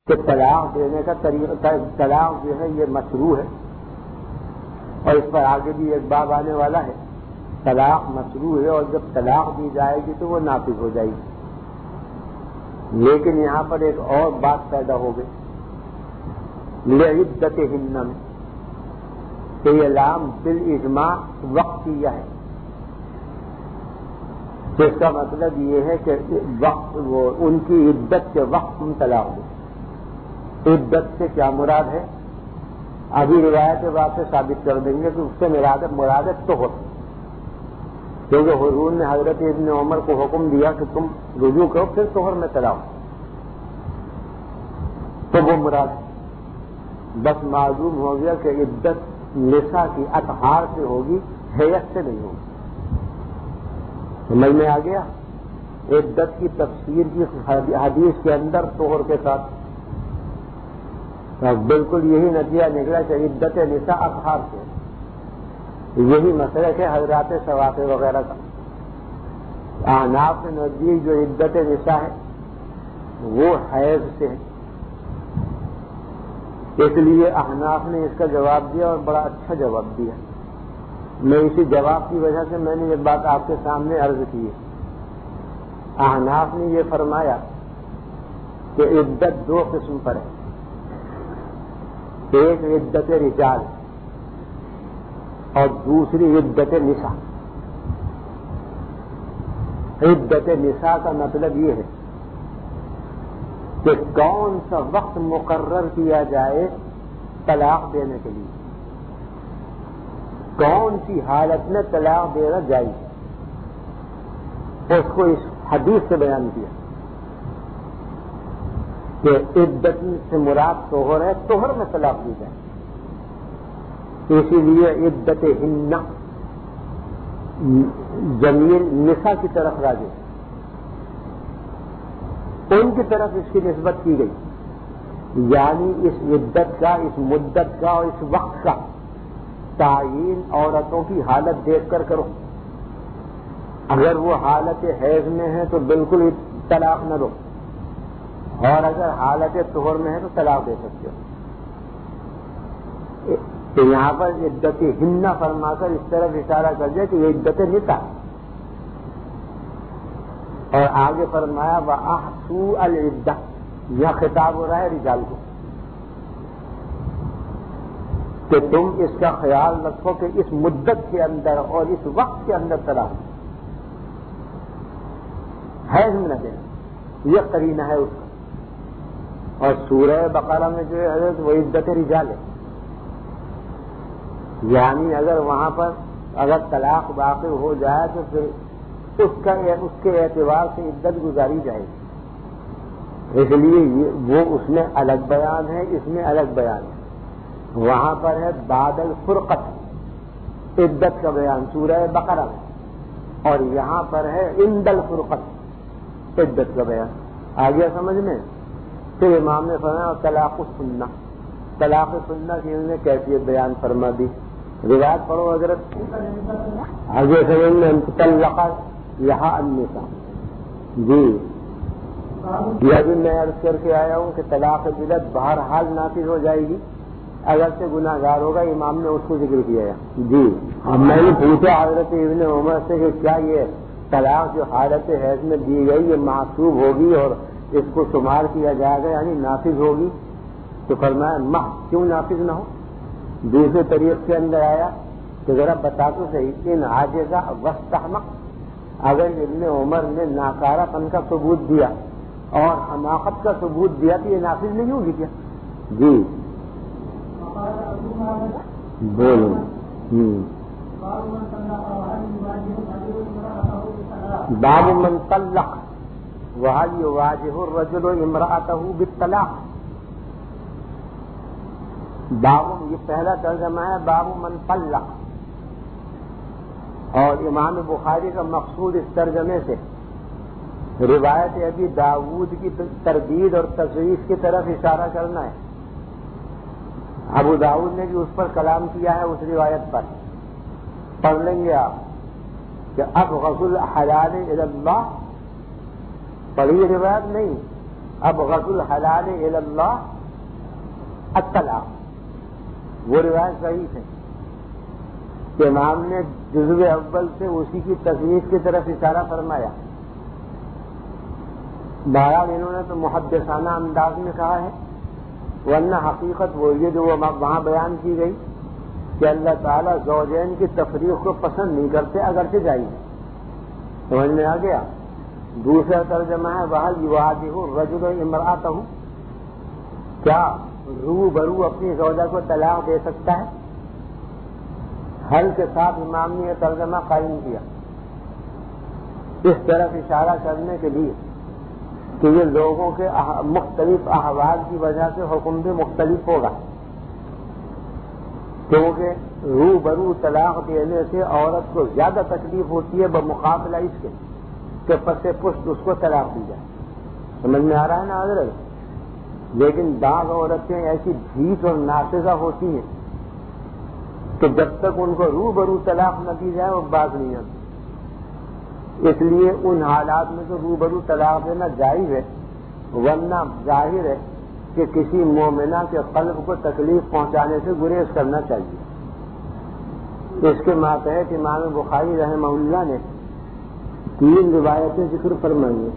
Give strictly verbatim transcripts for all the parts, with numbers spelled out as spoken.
کہ طلاق دینے کا طریقہ، طلاق جو ہے یہ مشروع ہے، اور اس پر آگے بھی ایک باب آنے والا ہے. طلاق مشروع ہے اور جب طلاق دی جائے گی تو وہ نافذ ہو جائے گی. لیکن یہاں پر ایک اور بات پیدا ہو گئی، لعدتہن میں کہ یہ لام بالاجماع وقتیہ ہے. جس کا مطلب یہ ہے کہ وقت وہ ان کی عدت کے وقت ہم طلاق دیں. عدت سے کیا مراد ہے؟ ابھی روایت بات سے ثابت کر دیں گے کہ اس سے مراد مراد طہر، کیونکہ حضور نے حضرت ابن عمر کو حکم دیا کہ تم رجوع کرو پھر طہر میں طلاق، تو وہ مراد بس معلوم ہو گیا کہ عدت نساء کی اطہار سے ہوگی، حیض سے نہیں ہوگی. سمجھ میں آ گیا؟ عدت کی تفسیر کی حدیث کے اندر طہر کے ساتھ بالکل یہی نتیجہ نکلا کہ عدت نساء اطہار سے. یہی مسئلہ ہے حضرات سواقع وغیرہ کا. احناف کے نزدیک جو عدت نساء ہے وہ حیض سے ہے، اس لیے احناف نے اس کا جواب دیا اور بڑا اچھا جواب دیا. میں اسی جواب کی وجہ سے میں نے یہ بات آپ کے سامنے عرض کی ہے. احناف نے یہ فرمایا کہ عدت دو قسم پر ہے، ایک عدت رجال اور دوسری عدت نساء. عدت نساء کا مطلب یہ ہے کہ کون سا وقت مقرر کیا جائے طلاق دینے کے لیے، کون سی حالت میں طلاق دینا جائز، اس کو اس حدیث سے بیان کیا کہ عدت سے مراد طہر ہے، طہر میں طلاق دی جائے. اسی لیے عدت ہن ضمیر نساء کی طرف راجع، ان کی طرف اس کی نسبت کی گئی. یعنی اس عدت کا، اس مدت کا اور اس وقت کا تعیین عورتوں کی حالت دیکھ کر کرو. اگر وہ حالت حیض میں ہے تو بالکل طلاق نہ دو، اور اگر حالت طہر میں ہے تو طلاق دے سکتے ہو. تو یہاں پر عدت ہن فرما کر اس طرف اشارہ کر دیا کہ یہ عدت نساء، اور آگے فرمایا وَأَحْصُوا الْعِدَّةَ، یہ خطاب ہو رہا ہے رجال کو کہ تم اس کا خیال رکھو کہ اس مدت کے اندر اور اس وقت کے اندر طلاق حیض میں نہ دینا، یہ قرینہ ہے اس کا. اور سورہ بقرہ میں جو ہے حضرت وہ عدت رجال ہے، یعنی اگر وہاں پر اگر طلاق واقع ہو جائے تو پھر اس کا اس کے اعتبار سے عدت گزاری جائے گی. اس لیے وہ اس میں الگ بیان ہے، اس میں الگ بیان ہے. وہاں پر ہے بعد الفرقت عدت کا بیان سورہ بقرہ میں، اور یہاں پر ہے عند الفرقت عدت کا بیان. آ گیا سمجھ میں؟ پھر امام نے فرمایا طلاق السنہ، طلاق السنہ کی انہوں نے کیفیت بیان فرما دی. روایت پڑھو حضرت. آگے سمجھ میں طلق یہاں النساء. جی یہ بھی میں عرض کر کے آیا ہوں کہ طلاق بدعت بہرحال نافذ ہو جائے گی، اگر سے گناہ گار ہوگا. امام نے اس کو ذکر کیا ہے. جی اب میں نے پوچھا حضرت ابن عمر سے کہ کیا یہ طلاق جو حالت حیض میں دی گئی یہ محسوب ہوگی اور اس کو شمار کیا جائے گا یعنی نافذ ہوگی؟ تو فرمایا مح کیوں نافذ نہ ہو. دوسرے طریقے کے اندر آیا کہ ذرا بتا تو صحیح، ان عاجزہ واستحمق، اگر ابن عمر نے ناکارہ پن کا ثبوت دیا اور حماقت کا ثبوت دیا تو یہ نافذ نہیں ہوگی کیا؟ جی بولو. باب من طلق وهل يواجه الرجل امرأته بالطلاق. باب یہ پہلا ترجمہ ہے باب من طلق، اور امام بخاری کا مقصود اس ترجمے سے روایت ابی داود کی تردید اور تصریف کی طرف اشارہ کرنا ہے. ابو داود نے بھی اس پر کلام کیا ہے، اس روایت پر پڑھ لیں گے آپ کہ ابغض الحلال الی اللہ. پڑھی روایت نہیں، ابغض الحلال الی اللہ الطلاق، وہ روایت صحیح ہے کہ امام نے جزو اول سے اسی کی تصنیف کی طرف اشارہ فرمایا. بہرحال انہوں نے تو محدثانہ انداز میں کہا ہے، ورنہ حقیقت وہ یہ جو وہاں بیان کی گئی کہ اللہ تعالیٰ زوجین کی تفریق کو پسند نہیں کرتے اگرچہ جائز ہے. سمجھ میں آ گیا. دوسرا ترجمہ ہے وَهَلْ يُوَادِعُ الرَّجُلُ امْرَأَتَهُ، کیا رو برو اپنی زوجہ کو طلاق دے سکتا ہے؟ حل کے ساتھ امام نے یہ ترجمہ قائم کیا اس طرف اشارہ کرنے کے لیے کہ یہ لوگوں کے مختلف احوال کی وجہ سے حکم بھی مختلف ہوگا، کیونکہ رو برو طلاق دینے سے عورت کو زیادہ تکلیف ہوتی ہے بمقابلہ اس کے کہ پس پشت اس کو طلاق دی جائے. سمجھ میں آ رہا ہے نا حضرت؟ لیکن بعض عورتیں ایسی ڈھیٹ اور نافذہ ہوتی ہیں کہ جب تک ان کو رو برو طلاق نہ دی جائے وہ باز نہیں آتی. اس لیے ان حالات میں تو رو برو طلاق دینا جائز ہے، ورنہ ظاہر ہے کہ کسی مومنہ کے قلب کو تکلیف پہنچانے سے گریز کرنا چاہیے. اس کے ماتحت امام بخاری رحمہ اللہ نے تین روایتیں ذکر فرمائی ہیں.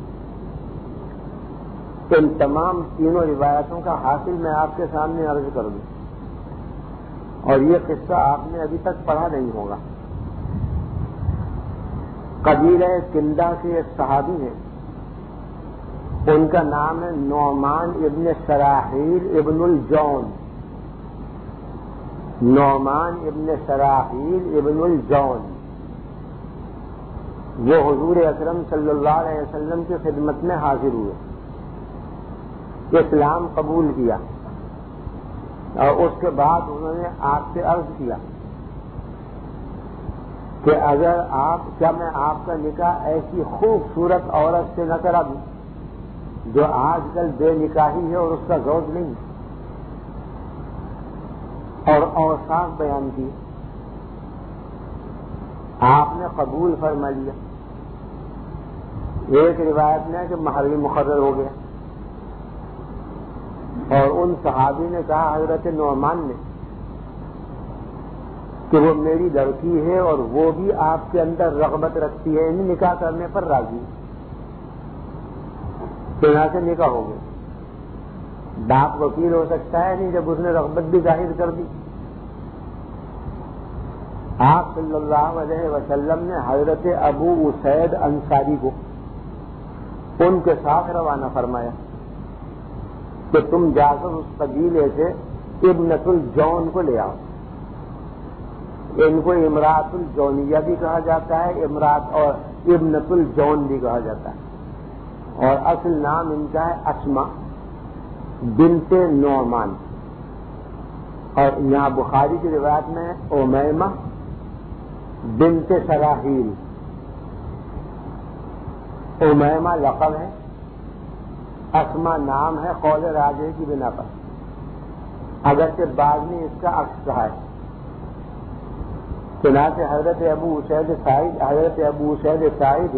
ان تمام تینوں روایتوں کا حاصل میں آپ کے سامنے عرض کر دوں، اور یہ قصہ آپ نے ابھی تک پڑھا نہیں ہوگا. قبیلہ کندہ کے ایک صحابی ہیں، ان کا نام ہے نعمان ابن شراحیل ابن الجون. نعمان ابن شراحیل ابن الجون وہ حضور اکرم صلی اللہ علیہ وسلم کی خدمت میں حاضر ہوئے، اسلام قبول کیا، اور اس کے بعد انہوں نے آپ سے عرض کیا کہ اگر آپ کیا میں آپ کا نکاح ایسی خوبصورت عورت سے نہ کرا دوں جو آج کل بے نکاحی ہے اور اس کا زوج نہیں، اور اوصاف بیان کی. آپ نے قبول فرما لیا. ایک روایت میں ہے کہ مہر مقرر ہو گیا، اور ان صحابی نے کہا حضرت نعمان نے کہ وہ میری لڑکی ہے اور وہ بھی آپ کے اندر رغبت رکھتی ہے، انہیں نکاح کرنے پر راضی. تو یہاں سے نکاح ہو گیا. باپ وکیل ہو سکتا ہے نہیں جب اس نے رغبت بھی ظاہر کر دی. آپ صلی اللہ علیہ وسلم نے حضرت ابو اسید انصاری کو ان کے ساتھ روانہ فرمایا کہ تم جا کر اس قبیلے سے ابنۃ الجون کو لے آؤ. ان کو امراۃ الجونیہ بھی کہا جاتا ہے، امراۃ اور ابنۃ الجون بھی کہا جاتا ہے، اور اصل نام ان کا ہے اسما بنت نعمان. اور یہاں بخاری کی روایت میں ہے امیمہ بنت شراحیل. امیمہ لقب ہے، اسما نام ہے قول راجح کی بنا پر، اگرچہ بعد میں اس کا عکس کہا ہے. چنانچہ حضرت ابو اسید سعید حضرت ابو اسید سعید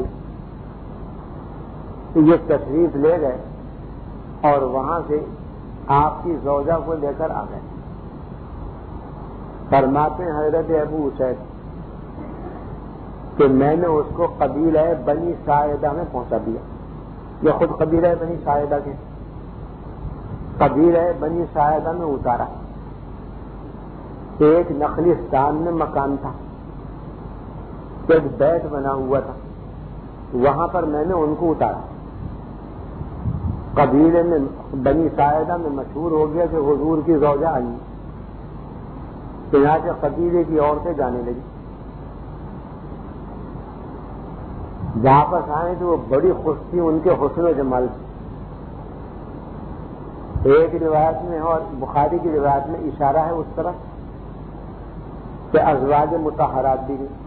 یہ تشریف لے گئے اور وہاں سے آپ کی زوجہ کو لے کر آ گئے. فرماتے ہیں حضرت ابو اسید کہ میں نے اس کو قبیلہ بنی ساعدہ میں پہنچا دیا. یہ خود قبیلہ بنی ساعدہ کے قبیلہ بنی ساعدہ میں اتارا. ایک نخلستان میں مکان تھا، ایک بیت بنا ہوا تھا، وہاں پر میں نے ان کو اتارا. قبیلے میں بنی ساعدہ میں مشہور ہو گیا کہ حضور کی زوجہ آئی. چنانچہ قبیلے کی عورتیں جانے لگی. واپس آئے تو وہ بڑی خوش تھی ان کے حسن و جمال سے. ایک روایت میں اور بخاری کی روایت میں اشارہ ہے اس طرح کہ ازواج مطہرات بھی گئی.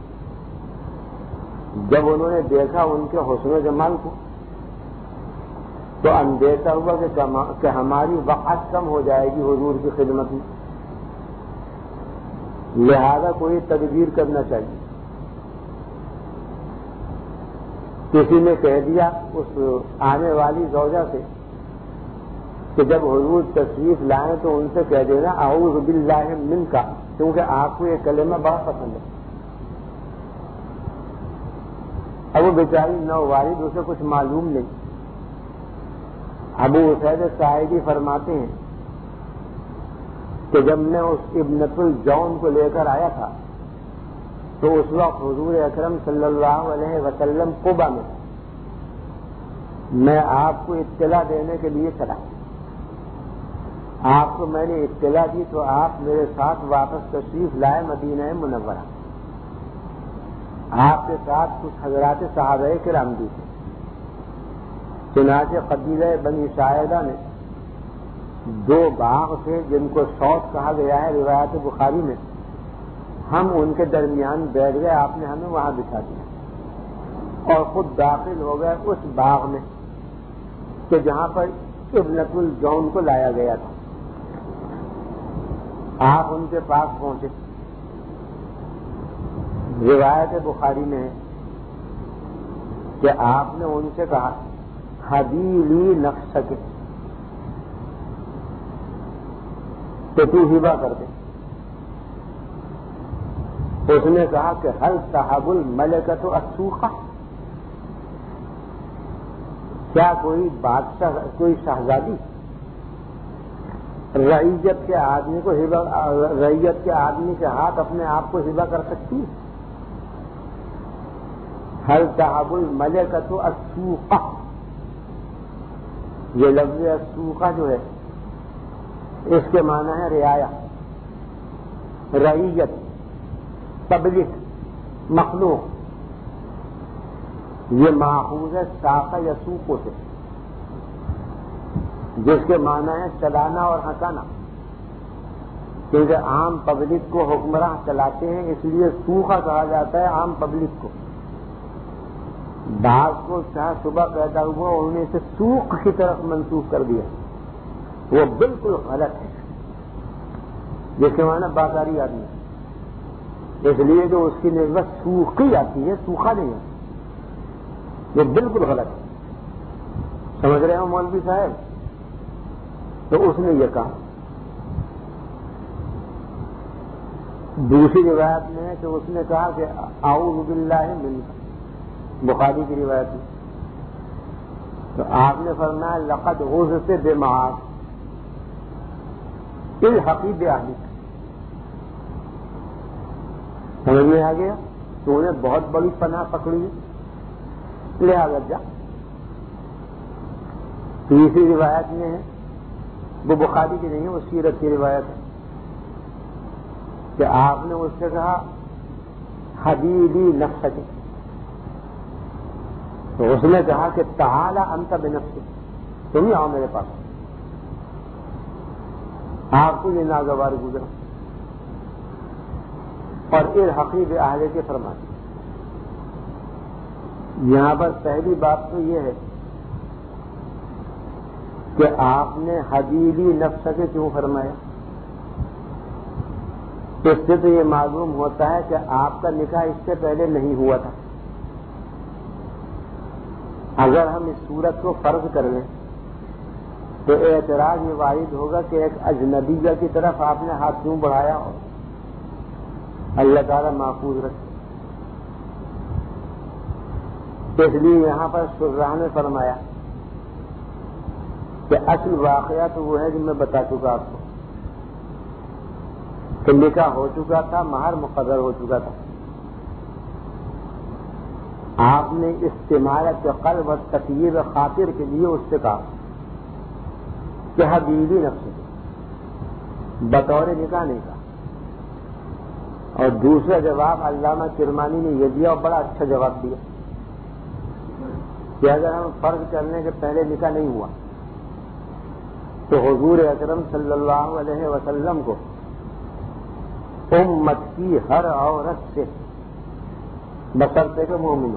جب انہوں نے دیکھا ان کے حسن و جمال کو تو اندیشہ ہوا کہ ہماری وقت کم ہو جائے گی حضور کی خدمت میں، لہذا کوئی تدبیر کرنا چاہیے. کسی نے کہہ دیا اس آنے والی زوجہ سے کہ جب حضور تشریف لائیں تو ان سے کہہ دینا اعوذ باللہ منک، کیونکہ آپ کو یہ کلمہ بہت پسند ہے۔ اب وہ بیچاری نووالد اسے کچھ معلوم نہیں۔ ابو اسید ساعدی فرماتے ہیں کہ جب میں اس ابنۃ الجون کو لے کر آیا تھا تو اس وقت حضور اکرم صلی اللہ علیہ وسلم قبا میں، میں آپ کو اطلاع دینے کے لیے چلا، آپ کو میں نے اطلاع دی تو آپ میرے ساتھ واپس تشریف لائے مدینہ منورہ۔ آپ کے ساتھ کچھ حضرات صحابہ کرام بھی تھے۔ چنانچہ قبیلہ بنی ساعدہ نے دو باغ تھے جن کو صوت کہا گیا ہے روایت بخاری میں، ہم ان کے درمیان بیٹھ گئے، آپ نے ہمیں وہاں بٹھا دیا اور خود داخل ہو گئے اس باغ میں کہ جہاں پر ابنۃ الجون کو لایا گیا تھا۔ آپ ان کے پاس پہنچے، روایت بخاری میں ہے کہ آپ نے ان سے کہا حبیلی نفسک، تو تو ہبہ کر دے۔ اس نے کہا کہ ہل صاحب الملکۃ السوخہ، کیا کوئی بادشاہ، کوئی شہزادی رعیت کے آدمی کو ہبہ، رعیت کے آدمی کے ہاتھ اپنے آپ کو ہبہ کر سکتی ہے؟ ہل صاحب الملکۃ السوخہ، یہ لفظ السوخہ جو ہے اس کے معنی ہے رعایا، رعیت، پبلک، مخلوق۔ یہ ماخوذ ہے ساقہ یسوق سے، جس کے معنی ہے چلانا اور ہنسانا، کیونکہ عام پبلک کو حکمراں چلاتے ہیں، اس لیے سوخا کہا جاتا ہے عام پبلک کو۔ بعض کو چاہے صبح پیدا ہوا اور انہیں سے سوق کی طرف منسوخ کر دیا، وہ بالکل غلط ہے، جس کے معنی بازاری آدمی، اس لیے جو اس کی نسبت سوخی آتی ہے، سوکھا نہیں ہے، یہ بالکل غلط ہے۔ سمجھ رہے ہو مولوی صاحب؟ تو اس نے یہ کہا۔ دوسری روایت میں ہے کہ اس نے کہا کہ اعوذ باللہ منک، بخاری کی روایت میں، تو آپ نے فرمایا لقد غزت بمعاص الحقی باہلک، سمجھ میں آ گیا؟ تو انہیں بہت بڑی پناہ پکڑی ہے، لہذا جا۔ تیسری روایت میں ہے، وہ بخاری کی نہیں ہے، وہ سیرت کی روایت ہے، کہ آپ نے اس سے کہا حبیبی نفسک، تو اس نے کہا کہ تعالی انت بنفسک، تم ہی آؤ میرے پاس، آپ کو یہ ناگوار گزرا، اور الحقی باہلہ کے فرماتے۔ یہاں پر پہلی بات تو یہ ہے کہ آپ نے حبیبی نفسک کیوں فرمایا؟ اس سے تو یہ معلوم ہوتا ہے کہ آپ کا نکاح اس سے پہلے نہیں ہوا تھا۔ اگر ہم اس صورت کو فرض کر لیں تو اعتراض یہ وارد ہوگا کہ ایک اجنبیہ کی طرف آپ نے ہاتھ کیوں بڑھایا ہو؟ اللہ تعالیٰ محفوظ رکھے۔ اس لیے یہاں پر شراح نے فرمایا کہ اصل واقعہ تو وہ ہے جو میں بتا چکا آپ کو، کہ نکاح ہو چکا تھا، مہر مقرر ہو چکا تھا، آپ نے استماعت قلب اور تطیب خاطر کے لیے اس سے کہا کہ حبیبی نفس، بطور نکاح نہیں کہا۔ اور دوسرا جواب علامہ کرمانی نے یہ دیا اور بڑا اچھا جواب دیا کہ اگر ہم فرض کرنے کے پہلے نکاح نہیں ہوا تو حضور اکرم صلی اللہ علیہ وسلم کو امت کی ہر عورت سے بشرطے کے مومنوں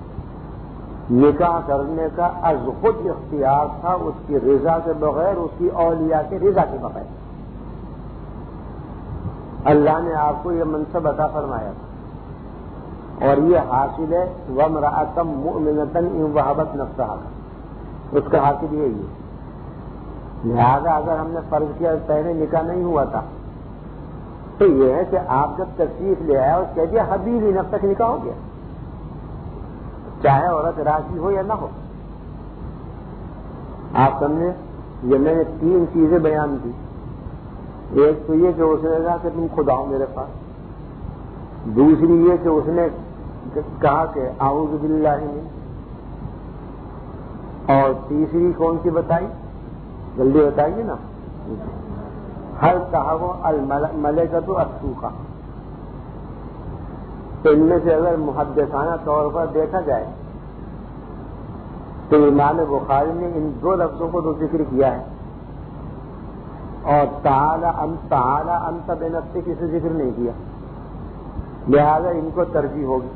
نکاح کرنے کا از خود اختیار تھا، اس کی رضا کے بغیر، اس کی اولیاء کے رضا کے بغیر۔ اللہ نے آپ کو یہ منصب عطا فرمایا تھا، اور یہ حاصل ہے وَامْرَأَةً مُؤْمِنَةً إِنْ وَهَبَتْ نَفْسَهَا، اس کا حاصل یہی ہے لہذا اگر ہم نے فرض کیا پہلے نکاح نہیں ہوا تھا تو یہ ہے کہ آپ جب تشریف لے آئے اور کہہ دیا حبیب ہی نب تک نکاح ہو گیا، چاہے عورت راضی ہو یا نہ ہو. آپ سمجھے؟ یہ میں نے تین چیزیں بیان کی. ایک تو یہ کہ اس نے کہا کہ تم خدا ہو میرے پاس، دوسری یہ کہ اس نے کہا کہ اعوذ باللہ من، اور تیسری کون سی بتائی؟ جلدی بتائیے نا. ہر تہو الملکۃ السوقہ. تو ان میں سے اگر محدثانہ طور پر دیکھا جائے تو امام بخاری نے ان دو لفظوں کو تو ذکر کیا ہے، اور تعالی انت تعالی انت بنفسک کی سے ذکر نہیں کیا، لہذا ان کو ترجیح ہوگی.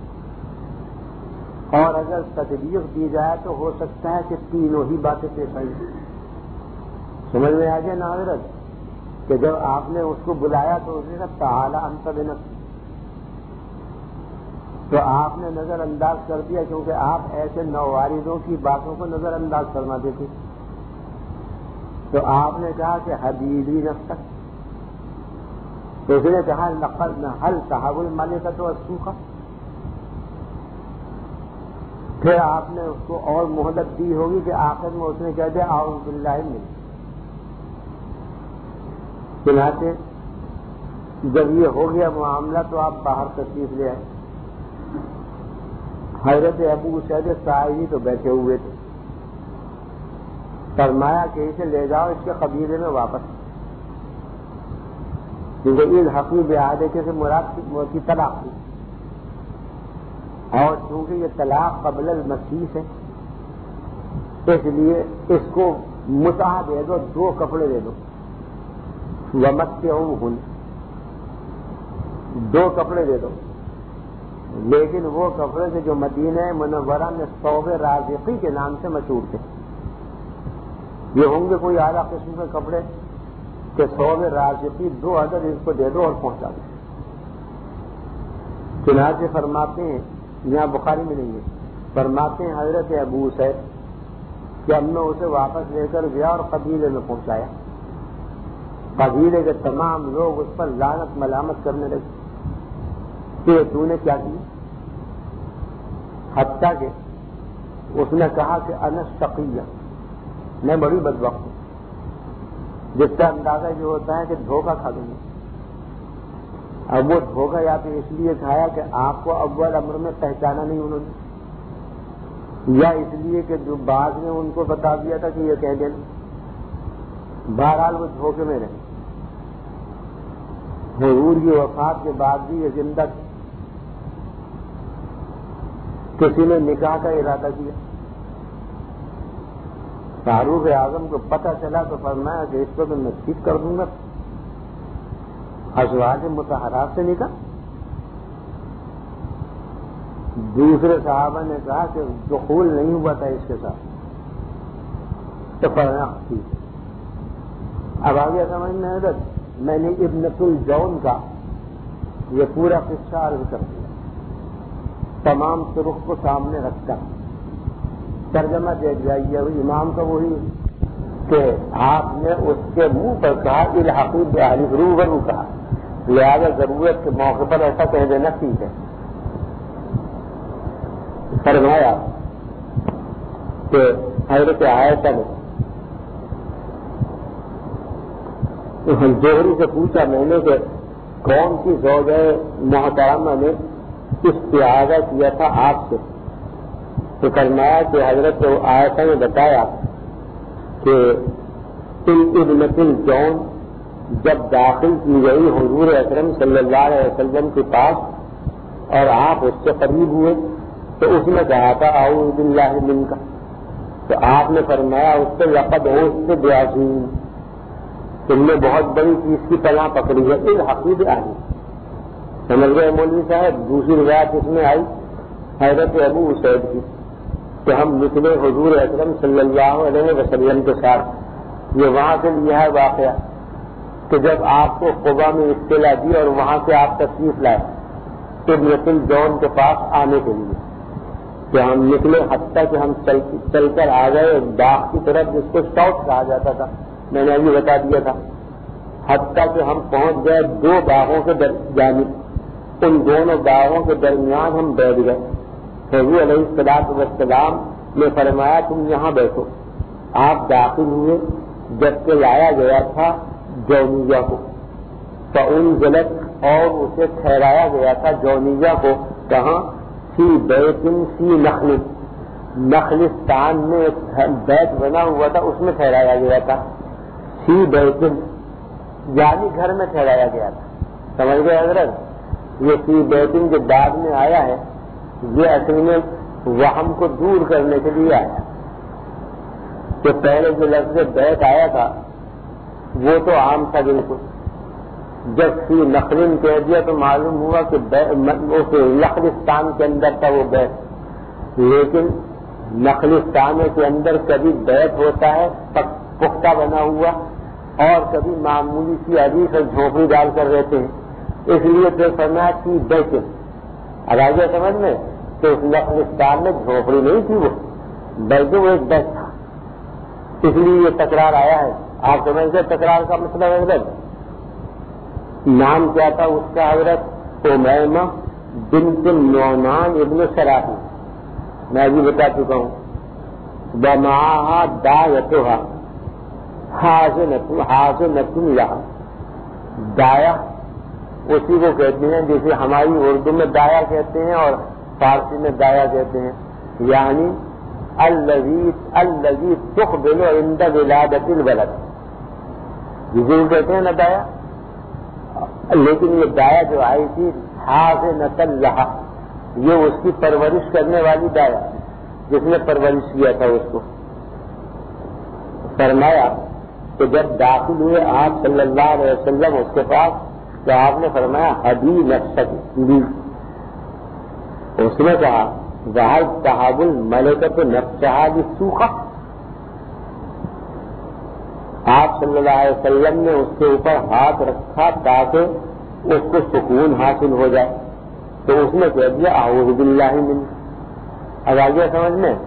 اور اگر تطبیق دی جائے تو ہو سکتا ہے کہ تینوں ہی باتیں پیش آئی. سمجھ میں آ گیا نا حضرت کہ جب آپ نے اس کو بلایا تو اس نے کہا تعالی انت بنفسک، تو آپ نے نظر انداز کر دیا کیونکہ آپ ایسے نوواردوں کی باتوں کو نظر انداز فرما دیتے. تو آپ نے کہا کہ حبیبی نفسک، تو اس نے کہا لقد حل صحاب الملکۃ والسوقہ. پھر آپ نے اس کو اور مہلت دی ہوگی کہ آخر میں اس نے کہہ دیا اعوذ باللہ من. چنانچہ جب یہ ہو گیا معاملہ تو آپ باہر تشریف لے آئے. حضرت ابو سعید ساعدی تو بیٹھے ہوئے تھے. فرمایا کہ اسے لے جاؤ اس کے قبیلے میں واپس، کیونکہ اس حقیب عادے سے مراد کی طلاق تھی، اور چونکہ یہ طلاق قبل المسیح ہے اس لیے اس کو متاع دے دو، دو کپڑے دے دو. ومتعوہن، دو کپڑے دے دو، لیکن وہ کپڑے سے جو مدینہ منورہ میں ثوب رازقی کے نام سے مشہور تھے. یہ ہوں گے کوئی اعلیٰ قسم کے کپڑے کہ ثوب رازقی دو عدد اس کو دے دو اور پہنچا دو. چنانچہ فرماتے ہیں، یہاں بخاری میں نہیں ہے، فرماتے ہیں حضرت ابو سعید کہ ہم نے اسے واپس لے کر گیا اور قبیلے میں پہنچایا. قبیلے کے تمام لوگ اس پر لعنت ملامت کرنے لگے کہ تو نے کیا کیا، حتیٰ کہ اس نے کہا کہ انا شقیہ، میں بڑی بدبخت ہوں. جس کا اندازہ یہ ہوتا ہے کہ دھوکہ کھا دوں گا. اب وہ دھوکہ یا تو اس لیے کھایا کہ آپ کو اول امر میں پہچانا نہیں انہوں نے، یا اس لیے کہ جو بعد میں ان کو بتا دیا تھا کہ یہ کہہ دینا. بہرحال وہ دھوکے میں رہے. حضور کی وفات کے بعد بھی یہ زندہ تھی. کسی نے نکاح کا ارادہ کیا، فاروق اعظم کو پتہ چلا تو فرمایا کہ اس کو تو میں ٹھیک کر دوں گا. ازواج مطہرات سے نکاح. دوسرے صحابہ نے کہا کہ دخول نہیں ہوا تھا اس کے ساتھ، تو فرمایا ٹھیک. اب آگے سمجھ میں حضرت میں نے ابنۃ الجون کا یہ پورا قصہ عرض کر دیا، تمام طرق کو سامنے رکھ کر. ترجمہ دیکھ جائیے امام کا وہی کہ آپ نے اس کے منہ پر کہا الحقوا باہلک، روبرو کہا، لہذا ضرورت کے موقع پر ایسا کہہ دینا ٹھیک ہے. فرمایا کہ حضرت عائشہ نے جوہری سے پوچھا میں نے کہ کون سی زوجہ محترمہ نے استعاذہ کیا تھا آپ سے، تو فرمایا کہ حضرت عائشہ نے بتایا کہ ابنۃ الجون جب داخل کی گئی حضور اکرم صلی اللہ علیہ وسلم کے پاس اور آپ اس سے قریب ہوئے تو اس نے کہا تھا اعوذ باللہ منک، تو آپ نے فرمایا اس سے لقد عوذت بعظیم، تم نے بہت بڑی چیز کی پناہ پکڑی ہے. الحقوا باہلک. سمجھ گئے مولوی صاحب؟ دوسری روایت اس میں آئی حضرت ابو سعید کی کہ ہم نکلے حضور اکرم صلی اللہ علیہ وسلم کے ساتھ. یہ وہاں سے لیا ہے واقعہ کہ جب آپ کو قبا میں اطلاع دی اور وہاں سے آپ تشریف لائے ابنۃ الجون کے پاس آنے کے لیے، کہ ہم نکلے حتیٰ کہ ہم چل, چل کر آ گئے باغ کی طرف جس کو شوٹ کہا جاتا تھا، میں نے ابھی بتا دیا تھا، حتیٰ کہ ہم پہنچ گئے دو باغوں کے جانب، ان دونوں باغوں کے درمیان ہم بیٹھ گئے۔ حضور علیہ الصلوۃ والسلام نے فرمایا تم یہاں بیٹھو۔ آپ داخل ہوئے، جبکہ لایا گیا تھا جونیہ کو، فانزلت، اور اسے ٹھہرایا گیا تھا جونیہ کو کہاں؟ فی بیت فی نخل، نخلستان میں ایک بیت بنا ہوا تھا، اس میں ٹھہرایا گیا تھا۔ فی بیت یعنی گھر میں ٹھہرایا گیا تھا، سمجھ گئے حضرت؟ یہ فی بیت جو بعد میں آیا ہے یہ اصل میں وہم کو دور کرنے کے لیے آیا، کہ پہلے جو لفظ بیت آیا تھا وہ تو عام تھا بالکل، جب فی نخلن کہہ دیا تو معلوم ہوا کہ نخلستان کے اندر تھا وہ بیت، لیکن نخلستان کے اندر کبھی بیت ہوتا ہے پختہ بنا ہوا، اور کبھی معمولی سی عریف اور جھونپڑی ڈال کر رہتے ہیں، اس لیے پھر فرمایا کہ بیت، اب آ گیا سمجھ میں کہ اس نخلستان میں جھونپڑی نہیں تھی، وہ بلکہ وہ ایک بیت تھا، اس لیے یہ تکرار آیا ہے۔ آپ سمجھ گئے تکرار کا مطلب ہے حضرت؟ نام کیا تھا اس کا حضرت؟ امیمہ بنت نعمان ابن شراحی، میں ابھی بتا چکا ہوں۔ ومعها دایتها حاضنۃ لها، دایا اسی کو کہتے ہیں جیسے ہماری اردو میں دایا کہتے ہیں اور فارسی میں دایا کہتے ہیں، یعنی الذی الذی تقبل عند ولادۃ الولد، جسے کہتے ہیں نا دایا، لیکن یہ دایا جو آئی تھی حاضنۃ لہا، یہ اس کی پرورش کرنے والی دایا، جس نے پرورش کیا تھا اس کو۔ فرمایا کہ جب داخل ہوئے آپ صلی اللہ علیہ وسلم اس کے پاس تو آپ نے فرمایا حدی نفسک لی، اس نے کہا وہل تہاب الملکۃ نفسہا بالسوخہ، آپ صلی اللہ علیہ وسلم نے اس کے اوپر ہاتھ رکھا تاکہ اس کو سکون حاصل ہو جائے، تو اس نے کہہ دیا اعوذ باللہ من۔ اب آگے سمجھ میں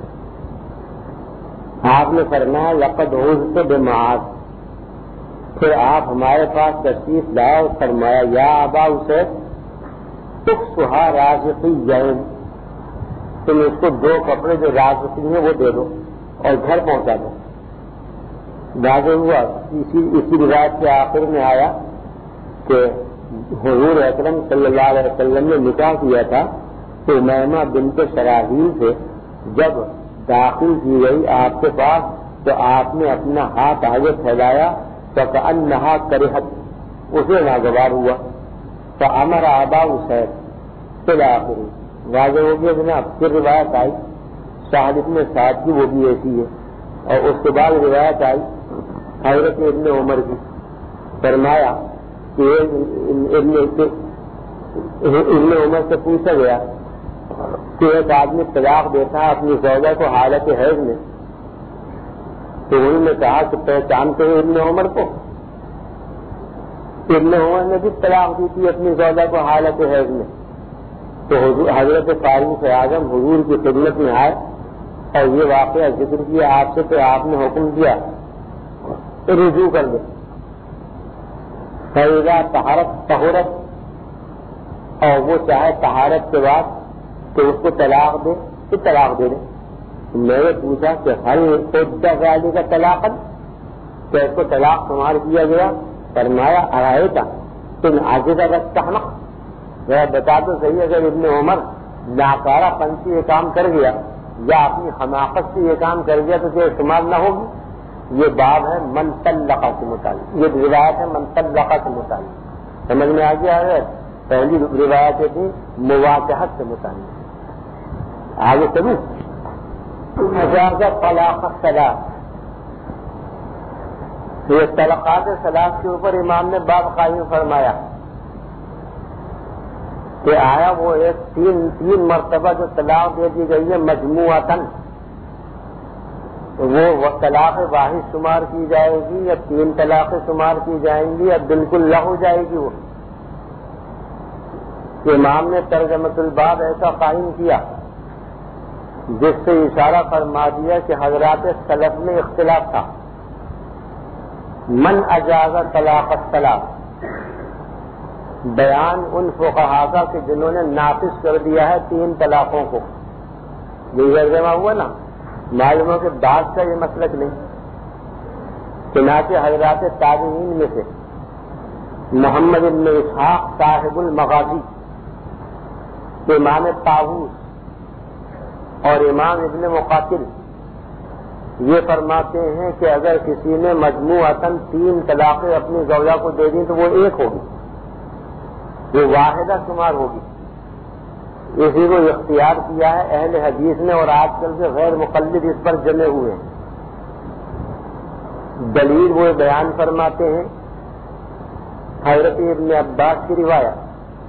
آپ نے فرمایا لقد عذت بمعاذ، پھر آپ ہمارے پاس تشریف لائے اور فرمایا یا ابا اسید تکسھا رازقیین، تم اس کو دو کپڑے جو رازقی ہیں وہ دے دو اور گھر پہنچا دو۔ واضح ہوا اسی اسی روایت کے آخر میں آیا کہ حضور اکرم صلی اللہ علیہ وسلم نے نکاح کیا تھا تو امیمہ بنت شراحیل سے جب داخل کی گئی آپ کے پاس تو آپ نے اپنا ہاتھ آگے پھیلایا تو کأنہا کرہت، اسے ناگوار ہوا، فامر ابا اسید الی آخر۔ واضح ہو گیا جناب۔ پھر روایت آئی شاہد ابن سعد کی، وہ بھی ایسی ہے، اور اس کے بعد روایت آئی حضرت ابن عمر کی، فرمایا کہ ابن عمر سے پوچھا گیا کہ ایک آدمی طلاق دیتا ہے اپنی زوجہ کو حالت حیض میں، تو انہوں نے کہا کہ پہچانتے ہیں ابن عمر کو؟ ابن عمر نے بھی طلاق دی تھی اپنی زوجہ کو حالت حیض میں، تو حضرت فاروق اعظم حضور کی خدمت میں آئے اور یہ واقعہ ذکر کیا آپ سے، تو آپ نے حکم دیا رجوع کر دے، فیضا طہارت طہورت، اور وہ چاہے طہارت کے بعد تو اس کو طلاق دے تو طلاق دے دے۔ میں نے پوچھا کہ ہر عدہ والی کا طلاق، کیا اس کو طلاق شمار کیا گیا؟ فرمایا ارائیتا تم عاجزہ بستحمق، وہ بتا تو صحیح اگر ابن عمر ناکارہ پن سے یہ کام کر گیا یا اپنی حماقت سے یہ کام کر گیا تو یہ شمار نہ ہوگی۔ یہ باب ہے من طلقہ کے متعلق، یہ روایت ہے من طلقہ کے متعلق، سمجھ میں آ گیا ہے؟ پہلی روایتیں تھی مواقعت سے متعلق، آگے چلوں۔ طلاق الثلاث، یہ طلاقات ثلاث کے اوپر امام نے باب قائم فرمایا کہ آیا وہ ایک تین تین مرتبہ جو طلاق دے دی گئی ہے مجموعتاً، وہ طلاق واحد شمار کی جائے گی یا تین طلاقیں شمار کی جائیں گی یا بالکل لغو ہو جائے گی؟ وہ امام نے ترجمۃ الباب ایسا قائم کیا جس سے اشارہ فرما دیا کہ حضرات سلف میں اختلاف تھا. من اجاز طلاق الطلاق، بیان ان فقہا کا کہ جنہوں نے نافذ کر دیا ہے تین طلاقوں کو. یہ ترجمہ ہوا نا، معلوم ہو کہ بعض کا یہ مسلک نہیں. چنانچہ حضرات تابعین میں سے محمد بن اسحاق صاحب المغازی، امام طاووس اور امام ابن مقاتل یہ فرماتے ہیں کہ اگر کسی نے مجموعتاً تین طلاقیں اپنی زوجہ کو دے دیں تو وہ ایک ہوگی، وہ واحدہ شمار ہوگی. اسی کو اختیار کیا ہے اہل حدیث نے، اور آج کل کے غیر مقلد اس پر جمے ہوئے ہیں. دلیل وہ بیان فرماتے ہیں حضرت ابن عباس کی روایت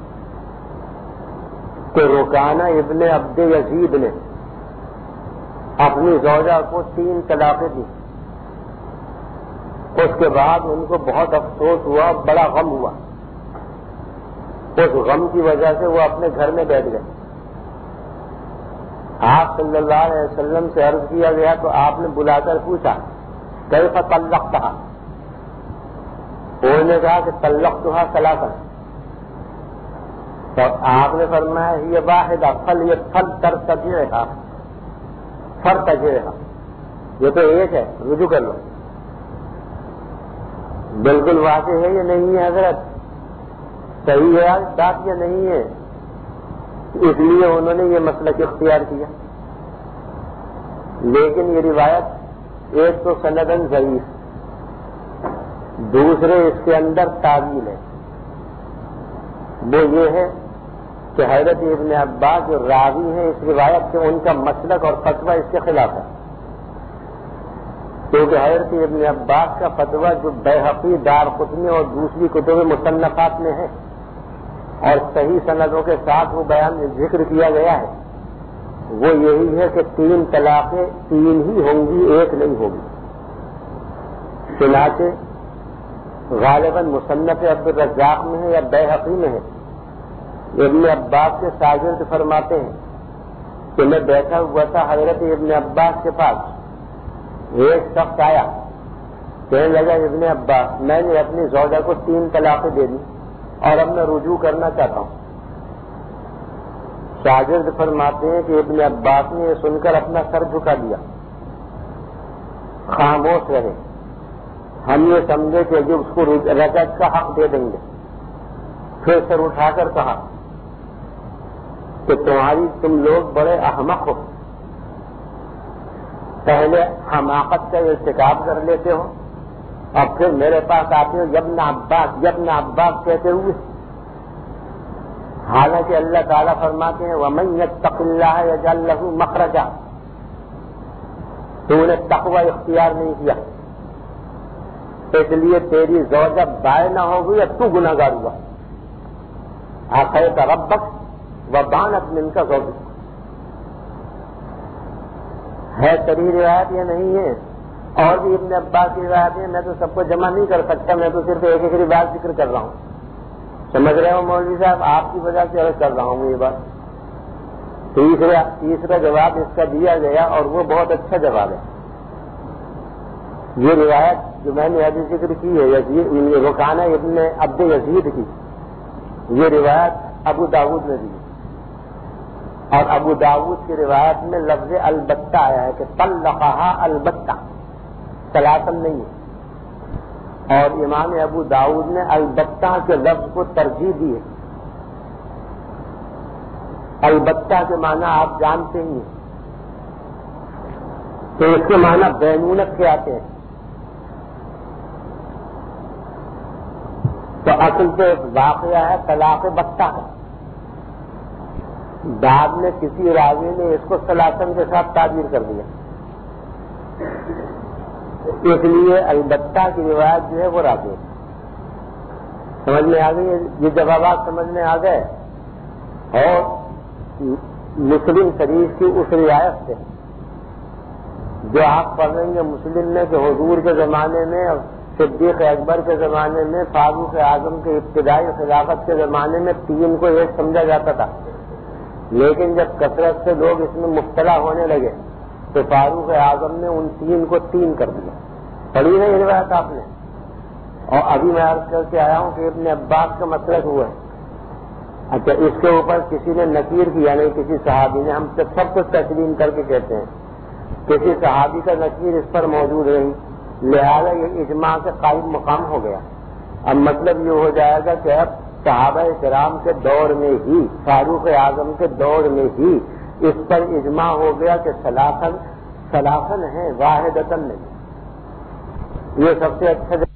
کہ رکانہ ابن عبد یزید نے اپنی زوجہ کو تین طلاقیں دی. اس کے بعد ان کو بہت افسوس ہوا، بڑا غم ہوا. اس غم کی وجہ سے وہ اپنے گھر میں بیٹھ گئے. آپ صلی اللہ علیہ وسلم سے عرض کیا گیا تو آپ نے بلا کر پوچھا کیف طلقتها؟ انہوں نے کہا کہ طلقتها ثلاثا. تو آپ نے فرمایا یہ واحدہ پھل یہ پھل تر تجرحا فر تجرحا، یہ تو ایک ہے، رجوع کر لو. بالکل واضح ہے یہ نہیں ہے حضرت، صحیح ہے بات یہ نہیں ہے، اس لیے انہوں نے یہ مسلک اختیار کیا. لیکن یہ روایت ایک تو سندن ضعیف، دوسرے اس کے اندر تعویل ہے. وہ یہ ہے کہ حضرت ابن عباس جو راوی ہیں اس روایت کے، ان کا مسلک اور فتویٰ اس کے خلاف ہے. کیونکہ حضرت ابن عباس کا فتویٰ جو بیہقی، دارقطنی اور دوسری کتب مصنفات میں ہے اور صحیح سندوں کے ساتھ وہ بیان ذکر کیا گیا ہے، وہ یہی ہے کہ تین طلاقیں تین ہی ہوں گی، ایک نہیں ہوگی. چنانچہ غالباً مصنف عبد الرزاق میں ہے یا بیہقی میں ہے، ابن عباس کے شاگرد فرماتے ہیں کہ میں بیٹھا ہوا تھا حضرت ابن عباس کے پاس، ایک شخص آیا کہنے لگا ابن عباس میں نے اپنی زوجہ کو تین طلاقیں دے دی اور اب میں رجوع کرنا چاہتا ہوں. شاگرد فرماتے ہیں کہ ابن عباس نے یہ سن کر اپنا سر جھکا دیا، خاموش رہے. ہم یہ سمجھے کہ جو اس کو رجعت کا حق دے دیں گے. پھر سر اٹھا کر کہا کہ تمہاری تم لوگ بڑے احمق ہو، پہلے حماقت کا ارتکاب کر لیتے ہو اور پھر میرے پاس آتے ہو یبن عباس یبن عباس کہتے ہوئے. حالانکہ اللہ تعالیٰ فرماتے ہیں وَمَن يَتَّقِ اللَّهَ يَجْعَل لَّهُ مَخْرَجًا. تو نے تقوی اختیار نہیں کیا، اس لیے تیری زوجہ بائے نہ ہو گئی اور تو گناہگار ہوا. عَصَيْتَ رَبَّكَ وَبَانَتْ مِنْكَ زَوْجُكَ. ہے صحیح روایت یہ نہیں ہے. اور بھی ابن عباس کی روایت ہے، میں تو سب کو جمع نہیں کر سکتا، میں تو صرف ایک ایک روایت ذکر کر رہا ہوں. سمجھ رہے ہو مولوی صاحب، آپ کی وجہ سے عرض کر رہا ہوں یہ بات. تیسرا تیسرا جواب اس کا دیا گیا اور وہ بہت اچھا جواب ہے. یہ روایت جو میں نے ابھی ذکر کی ہے رکانہ ابن عبد یزید کی، یہ روایت ابو داؤد نے دی، اور ابو داؤد کی روایت میں لفظ البتہ آیا ہے کہ طلقہا البتہ، ثلاثاً نہیں ہے. اور امام ابو داؤد نے البتہ کے لفظ کو ترجیح دی ہے. البتہ کے معنی آپ جانتے ہی ہیں، تو اس کے معنی بینونت کے آتے ہیں. تو اصل پہ واقعہ ہے طلاق بتہ کا. بعد میں کسی راوی نے اس کو سلاسن کے ساتھ تعبیر کر دیا، اس لیے البتہ کی روایت جو ہے وہ راوی سمجھ میں آ گئی. یہ جوابات سمجھ میں آ گئے. اور مسلم شریف کی اس روایت سے جو آپ پڑھیں گے مسلم میں کہ حضور کے زمانے میں اور صدیق اکبر کے زمانے میں، فاروق اعظم کے ابتدائی خلافت کے زمانے میں تین کو ایک سمجھا جاتا تھا. لیکن جب کثرت سے لوگ اس میں مبتلا ہونے لگے تو فاروق اعظم نے ان تین کو تین کر دیا. پڑھی نہیں یہ روایت آپ نے؟ اور ابھی میں عرض کر کے آیا ہوں کہ ابن عباس کا مسلک ہوا ہے. اچھا اس کے اوپر کسی نے نکیر کیا نہیں، کسی صحابی نے. ہم سب کچھ تسلیم کر کے کہتے ہیں کسی صحابی کا نکیر اس پر موجود نہیں، لہذا یہ اجماع کے قائم مقام ہو گیا. اب مطلب یہ ہو جائے گا کہ اب صحابہ کرام کے دور میں ہی، فاروق اعظم کے دور میں ہی اس پر اجماع ہو گیا کہ سلاسن سلاسن ہے، واحدتن نہیں. یہ سب سے اچھا